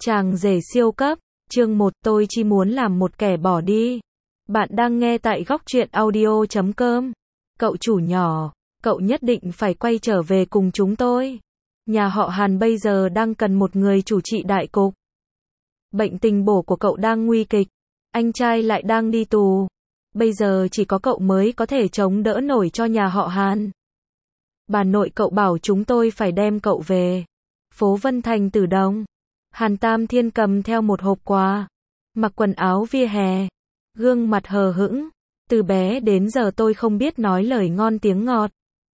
Chàng rể siêu cấp, chương 1 tôi chỉ muốn làm một kẻ bỏ đi. Bạn đang nghe tại góc truyện audio.com. Cậu chủ nhỏ, cậu nhất định phải quay trở về cùng chúng tôi. Nhà họ Hàn bây giờ đang cần một người chủ trị đại cục. Bệnh tình bổ của cậu đang nguy kịch, anh trai lại đang đi tù. Bây giờ chỉ có cậu mới có thể chống đỡ nổi cho nhà họ Hàn. Bà nội cậu bảo chúng tôi phải đem cậu về. Phố Vân Thành Tử Đồng. Hàn Tam Thiên cầm theo một hộp quà, mặc quần áo vỉa hè, gương mặt hờ hững. Từ bé đến giờ tôi không biết nói lời ngon tiếng ngọt,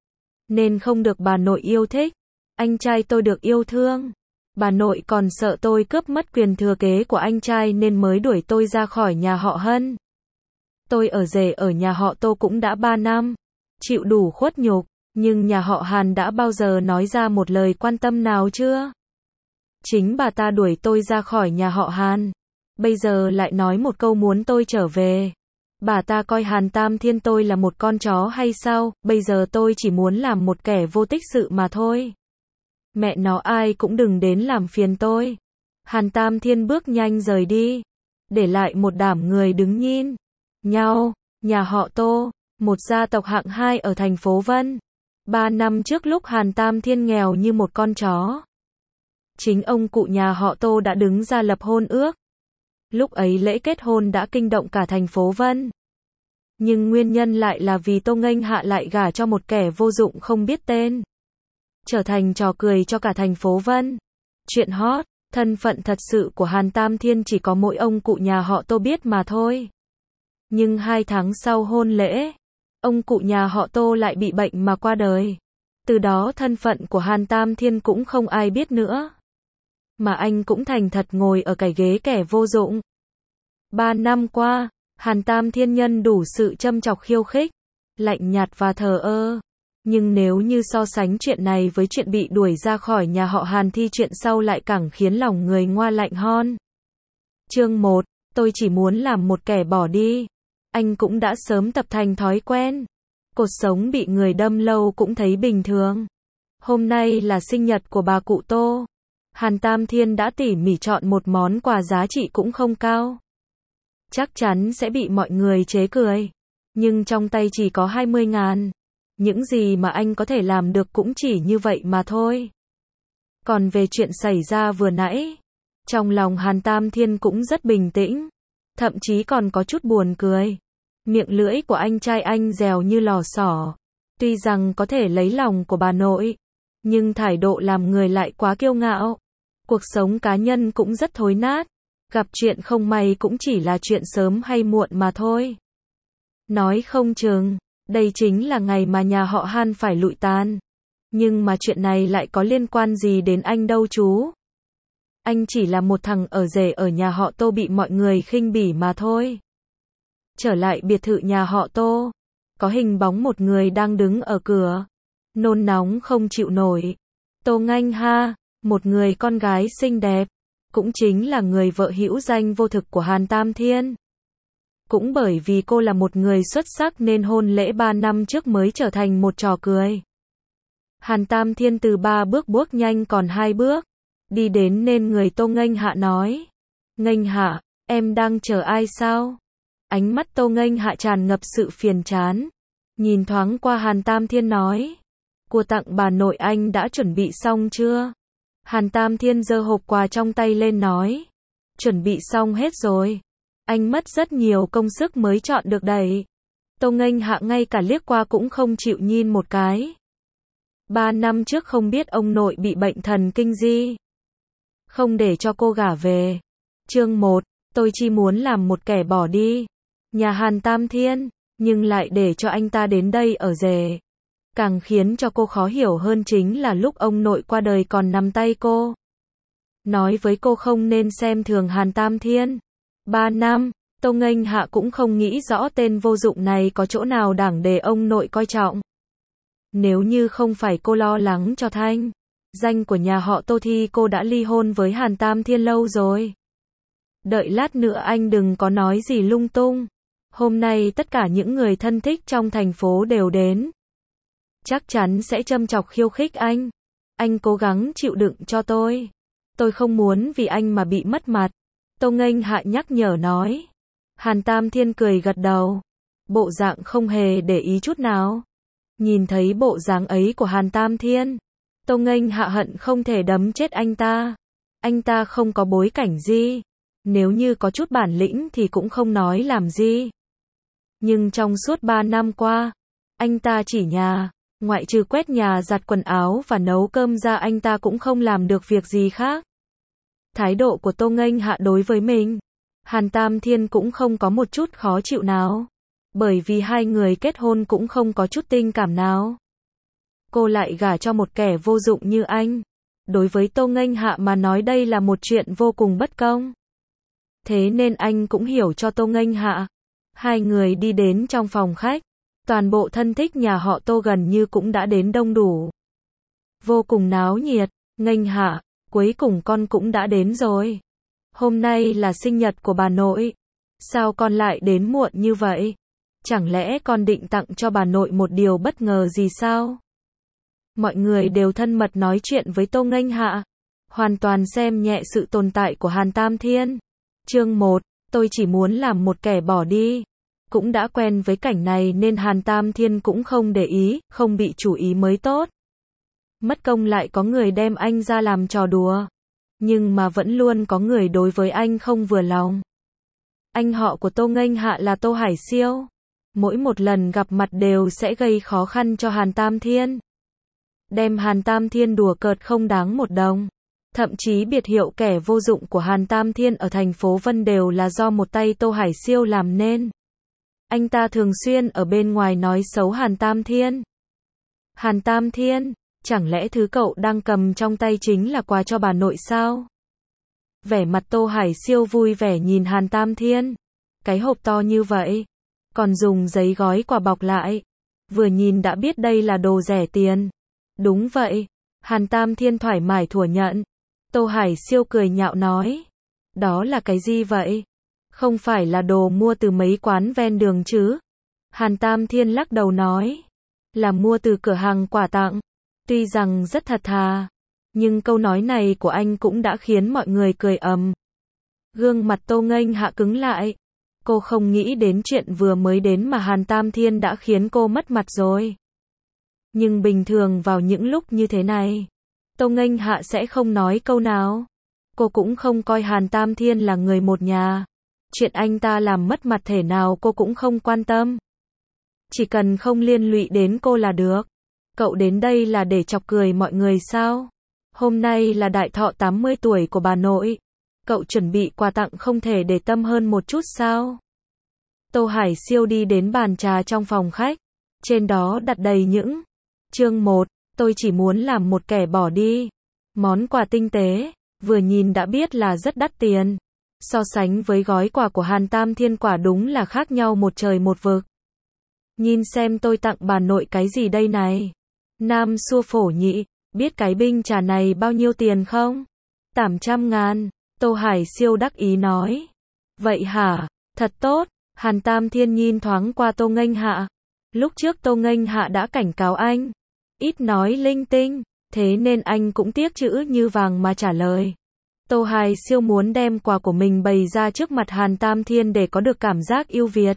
nên không được bà nội yêu thích. Anh trai tôi được yêu thương. Bà nội còn sợ tôi cướp mất quyền thừa kế của anh trai nên mới đuổi tôi ra khỏi nhà họ Hân. Tôi ở rể ở nhà họ Tô cũng đã 3 năm, chịu đủ khuất nhục, nhưng nhà họ Hàn đã bao giờ nói ra một lời quan tâm nào chưa? Chính bà ta đuổi tôi ra khỏi nhà họ Hàn, bây giờ lại nói một câu muốn tôi trở về. Bà ta coi Hàn Tam Thiên tôi là một con chó hay sao? Bây giờ tôi chỉ muốn làm một kẻ vô tích sự mà thôi. Mẹ nó, ai cũng đừng đến làm phiền tôi. Hàn Tam Thiên bước nhanh rời đi, để lại một đám người đứng nhìn nhau. Nhà họ Tô, một gia tộc hạng 2 ở thành phố Vân. 3 năm trước lúc Hàn Tam Thiên nghèo như một con chó, chính ông cụ nhà họ Tô đã đứng ra lập hôn ước. Lúc ấy lễ kết hôn đã kinh động cả thành phố Vân. Nhưng nguyên nhân lại là vì Tô Nghênh Hạ lại gả cho một kẻ vô dụng không biết tên, trở thành trò cười cho cả thành phố Vân. Chuyện hot, thân phận thật sự của Hàn Tam Thiên chỉ có mỗi ông cụ nhà họ Tô biết mà thôi. Nhưng 2 tháng sau hôn lễ, ông cụ nhà họ Tô lại bị bệnh mà qua đời. Từ đó thân phận của Hàn Tam Thiên cũng không ai biết nữa. Mà anh cũng thành thật ngồi ở cái ghế kẻ vô dụng. 3 năm qua, Hàn Tam Thiên nhân đủ sự châm chọc khiêu khích, lạnh nhạt và thờ ơ. Nhưng nếu như so sánh chuyện này với chuyện bị đuổi ra khỏi nhà họ Hàn thì chuyện sau lại càng khiến lòng người ngoa lạnh hơn. Chương 1, tôi chỉ muốn làm một kẻ bỏ đi. Anh cũng đã sớm tập thành thói quen. Cột sống bị người đâm lâu cũng thấy bình thường. Hôm nay là sinh nhật của bà cụ Tô. Hàn Tam Thiên đã tỉ mỉ chọn một món quà giá trị cũng không cao. Chắc chắn sẽ bị mọi người chế cười. Nhưng trong tay chỉ có 20.000. Những gì mà anh có thể làm được cũng chỉ như vậy mà thôi. Còn về chuyện xảy ra vừa nãy, trong lòng Hàn Tam Thiên cũng rất bình tĩnh. Thậm chí còn có chút buồn cười. Miệng lưỡi của anh trai anh dẻo như lò xo. Tuy rằng có thể lấy lòng của bà nội, nhưng thái độ làm người lại quá kiêu ngạo. Cuộc sống cá nhân cũng rất thối nát. Gặp chuyện không may cũng chỉ là chuyện sớm hay muộn mà thôi. Nói không chừng, đây chính là ngày mà nhà họ Hàn phải lụi tàn. Nhưng mà chuyện này lại có liên quan gì đến anh đâu chú? Anh chỉ là một thằng ở rể ở nhà họ Tô bị mọi người khinh bỉ mà thôi. Trở lại biệt thự nhà họ Tô, có hình bóng một người đang đứng ở cửa, nôn nóng không chịu nổi. Tô Nghênh Hạ, một người con gái xinh đẹp, cũng chính là người vợ hữu danh vô thực của Hàn Tam Thiên. Cũng bởi vì cô là một người xuất sắc nên hôn lễ 3 năm trước mới trở thành một trò cười. Hàn Tam Thiên từ 3 bước bước nhanh còn 2 bước, đi đến nên người Tô Nghênh Hạ nói. Nghênh Hạ, em đang chờ ai sao? Ánh mắt Tô Nghênh Hạ tràn ngập sự phiền chán. Nhìn thoáng qua Hàn Tam Thiên nói. Quà tặng bà nội anh đã chuẩn bị xong chưa? Hàn Tam Thiên giơ hộp quà trong tay lên nói. Chuẩn bị xong hết rồi. Anh mất rất nhiều công sức mới chọn được đấy. Tô Nghênh Hạ ngay cả liếc qua cũng không chịu nhìn một cái. 3 năm trước không biết ông nội bị bệnh thần kinh gì, không để cho cô gả về. Chương 1, tôi chỉ muốn làm một kẻ bỏ đi. Nhà Hàn Tam Thiên, nhưng lại để cho anh ta đến đây ở rể. Càng khiến cho cô khó hiểu hơn chính là lúc ông nội qua đời còn nắm tay cô. Nói với cô không nên xem thường Hàn Tam Thiên. 3 năm, Tô Nghênh Hạ cũng không nghĩ rõ tên vô dụng này có chỗ nào đáng để ông nội coi trọng. Nếu như không phải cô lo lắng cho thanh danh của nhà họ Tô thì cô đã ly hôn với Hàn Tam Thiên lâu rồi. Đợi lát nữa anh đừng có nói gì lung tung. Hôm nay tất cả những người thân thích trong thành phố đều đến. Chắc chắn sẽ châm chọc khiêu khích anh. Anh cố gắng chịu đựng cho tôi. Tôi không muốn vì anh mà bị mất mặt. Tô Nghênh Hạ nhắc nhở nói. Hàn Tam Thiên cười gật đầu. Bộ dạng không hề để ý chút nào. Nhìn thấy bộ dáng ấy của Hàn Tam Thiên, Tô Nghênh Hạ hận không thể đấm chết anh ta. Anh ta không có bối cảnh gì. Nếu như có chút bản lĩnh thì cũng không nói làm gì. Nhưng trong suốt 3 năm qua, anh ta chỉ nhà, ngoại trừ quét nhà, giặt quần áo và nấu cơm ra anh ta cũng không làm được việc gì khác. Thái độ của Tô Nghênh Hạ đối với mình, Hàn Tam Thiên cũng không có một chút khó chịu nào. Bởi vì hai người kết hôn cũng không có chút tình cảm nào. Cô lại gả cho một kẻ vô dụng như anh. Đối với Tô Nghênh Hạ mà nói đây là một chuyện vô cùng bất công. Thế nên anh cũng hiểu cho Tô Nghênh Hạ. Hai người đi đến trong phòng khách. Toàn bộ thân thích nhà họ Tô gần như cũng đã đến đông đủ. Vô cùng náo nhiệt. Nghênh Hạ, cuối cùng con cũng đã đến rồi. Hôm nay là sinh nhật của bà nội. Sao con lại đến muộn như vậy? Chẳng lẽ con định tặng cho bà nội một điều bất ngờ gì sao? Mọi người đều thân mật nói chuyện với Tô Nghênh Hạ. Hoàn toàn xem nhẹ sự tồn tại của Hàn Tam Thiên. Chương 1, tôi chỉ muốn làm một kẻ bỏ đi. Cũng đã quen với cảnh này nên Hàn Tam Thiên cũng không để ý, không bị chú ý mới tốt. Mất công lại có người đem anh ra làm trò đùa. Nhưng mà vẫn luôn có người đối với anh không vừa lòng. Anh họ của Tô Nghênh Hạ là Tô Hải Siêu. Mỗi một lần gặp mặt đều sẽ gây khó khăn cho Hàn Tam Thiên. Đem Hàn Tam Thiên đùa cợt không đáng một đồng. Thậm chí biệt hiệu kẻ vô dụng của Hàn Tam Thiên ở thành phố Vân đều là do một tay Tô Hải Siêu làm nên. Anh ta thường xuyên ở bên ngoài nói xấu Hàn Tam Thiên. Hàn Tam Thiên, chẳng lẽ thứ cậu đang cầm trong tay chính là quà cho bà nội sao? Vẻ mặt Tô Hải Siêu vui vẻ nhìn Hàn Tam Thiên. Cái hộp to như vậy, còn dùng giấy gói quà bọc lại. Vừa nhìn đã biết đây là đồ rẻ tiền. Đúng vậy. Hàn Tam Thiên thoải mái thừa nhận. Tô Hải Siêu cười nhạo nói. Đó là cái gì vậy? Không phải là đồ mua từ mấy quán ven đường chứ? Hàn Tam Thiên lắc đầu nói. Là mua từ cửa hàng quà tặng. Tuy rằng rất thật thà. Nhưng câu nói này của anh cũng đã khiến mọi người cười ầm. Gương mặt Tô Nghênh Hạ cứng lại. Cô không nghĩ đến chuyện vừa mới đến mà Hàn Tam Thiên đã khiến cô mất mặt rồi. Nhưng bình thường vào những lúc như thế này, Tô Nghênh Hạ sẽ không nói câu nào. Cô cũng không coi Hàn Tam Thiên là người một nhà. Chuyện anh ta làm mất mặt thể nào cô cũng không quan tâm. Chỉ cần không liên lụy đến cô là được. Cậu đến đây là để chọc cười mọi người sao? Hôm nay là đại thọ 80 tuổi của bà nội. Cậu chuẩn bị quà tặng không thể để tâm hơn một chút sao? Tô Hải Siêu đi đến bàn trà trong phòng khách. Trên đó đặt đầy những chương 1, tôi chỉ muốn làm một kẻ bỏ đi. Món quà tinh tế, vừa nhìn đã biết là rất đắt tiền. So sánh với gói quà của Hàn Tam Thiên quả đúng là khác nhau một trời một vực. Nhìn xem tôi tặng bà nội cái gì đây này? Nam xua phổ nhị, biết cái bình trà này bao nhiêu tiền không? 800.000, Tô Hải Siêu đắc ý nói. Vậy hả? Thật tốt. Hàn Tam Thiên nhìn thoáng qua Tô Nghênh Hạ. Lúc trước Tô Nghênh Hạ đã cảnh cáo anh. Ít nói linh tinh, thế nên anh cũng tiếc chữ như vàng mà trả lời. Tô Hải Siêu muốn đem quà của mình bày ra trước mặt Hàn Tam Thiên để có được cảm giác yêu Việt.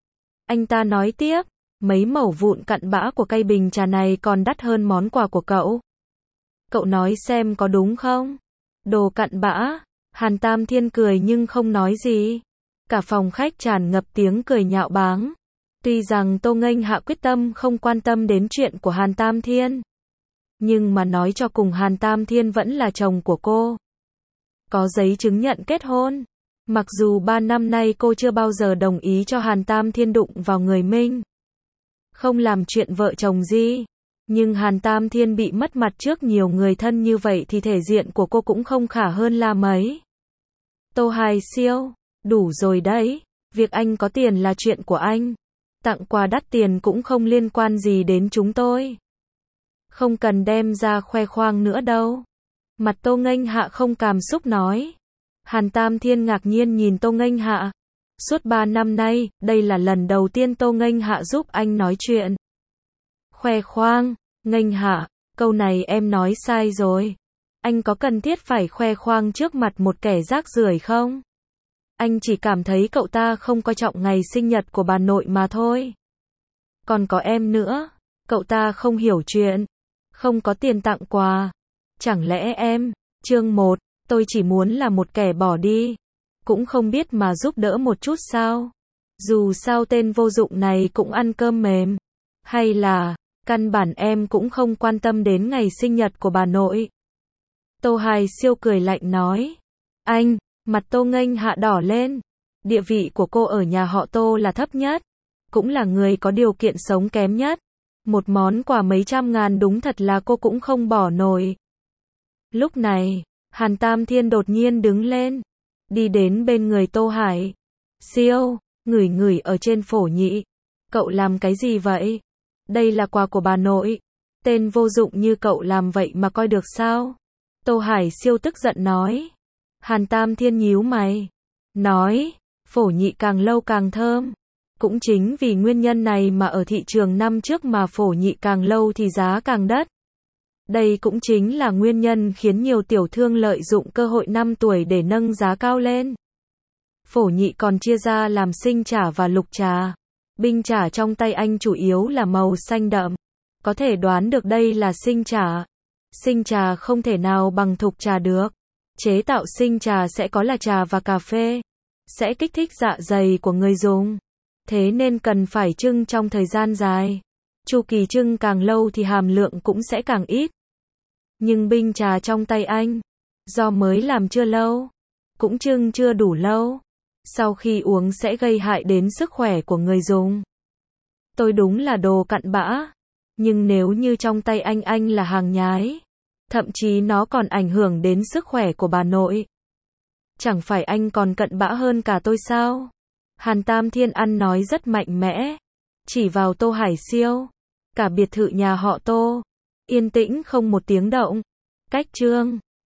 Anh ta nói tiếp, mấy mẩu vụn cặn bã của cây bình trà này còn đắt hơn món quà của cậu. Cậu nói xem có đúng không? Đồ cặn bã. Hàn Tam Thiên cười nhưng không nói gì. Cả phòng khách tràn ngập tiếng cười nhạo báng. Tuy rằng Tô Nghênh Hạ quyết tâm không quan tâm đến chuyện của Hàn Tam Thiên. Nhưng mà nói cho cùng Hàn Tam Thiên vẫn là chồng của cô. Có giấy chứng nhận kết hôn. Mặc dù 3 năm nay cô chưa bao giờ đồng ý cho Hàn Tam Thiên đụng vào người mình. Không làm chuyện vợ chồng gì. Nhưng Hàn Tam Thiên bị mất mặt trước nhiều người thân như vậy thì thể diện của cô cũng không khả hơn là mấy. Tô Hải Siêu, đủ rồi đấy. Việc anh có tiền là chuyện của anh. Tặng quà đắt tiền cũng không liên quan gì đến chúng tôi. Không cần đem ra khoe khoang nữa đâu. Mặt Tô Nghênh Hạ không cảm xúc nói. Hàn Tam Thiên ngạc nhiên nhìn Tô Nghênh Hạ. Suốt 3 năm nay, đây là lần đầu tiên Tô Nghênh Hạ giúp anh nói chuyện. Khoe khoang, Nghênh Hạ, câu này em nói sai rồi. Anh có cần thiết phải khoe khoang trước mặt một kẻ rác rưởi không? Anh chỉ cảm thấy cậu ta không coi trọng ngày sinh nhật của bà nội mà thôi. Còn có em nữa, cậu ta không hiểu chuyện, không có tiền tặng quà. Chẳng lẽ em, chương 1, tôi chỉ muốn là một kẻ bỏ đi, cũng không biết mà giúp đỡ một chút sao? Dù sao tên vô dụng này cũng ăn cơm mềm. Hay là, căn bản em cũng không quan tâm đến ngày sinh nhật của bà nội? Tô Hải Siêu cười lạnh nói. Anh, mặt Tô Nghênh Hạ đỏ lên. Địa vị của cô ở nhà họ Tô là thấp nhất, cũng là người có điều kiện sống kém nhất. Một món quà mấy trăm ngàn đúng thật là cô cũng không bỏ nổi. Lúc này, Hàn Tam Thiên đột nhiên đứng lên, đi đến bên người Tô Hải Siêu, ngửi ngửi ở trên phổ nhị. Cậu làm cái gì vậy? Đây là quà của bà nội. Tên vô dụng như cậu làm vậy mà coi được sao? Tô Hải Siêu tức giận nói. Hàn Tam Thiên nhíu mày, nói, phổ nhị càng lâu càng thơm. Cũng chính vì nguyên nhân này mà ở thị trường năm trước mà phổ nhị càng lâu thì giá càng đắt. Đây cũng chính là nguyên nhân khiến nhiều tiểu thương lợi dụng cơ hội 5 tuổi để nâng giá cao lên. Phổ nhị còn chia ra làm sinh trà và lục trà. Binh trà trong tay anh chủ yếu là màu xanh đậm. Có thể đoán được đây là sinh trà. Sinh trà không thể nào bằng thục trà được. Chế tạo sinh trà sẽ có là trà và cà phê, sẽ kích thích dạ dày của người dùng. Thế nên cần phải trưng trong thời gian dài. Chu kỳ trưng càng lâu thì hàm lượng cũng sẽ càng ít. Nhưng binh trà trong tay anh, do mới làm chưa lâu, cũng trưng chưa đủ lâu, sau khi uống sẽ gây hại đến sức khỏe của người dùng. Tôi đúng là đồ cặn bã, nhưng nếu như trong tay anh là hàng nhái, thậm chí nó còn ảnh hưởng đến sức khỏe của bà nội, chẳng phải anh còn cặn bã hơn cả tôi sao? Hàn Tam Thiên ăn nói rất mạnh mẽ, chỉ vào Tô Hải Siêu. Cả biệt thự nhà họ Tô yên tĩnh không một tiếng động. Cách chương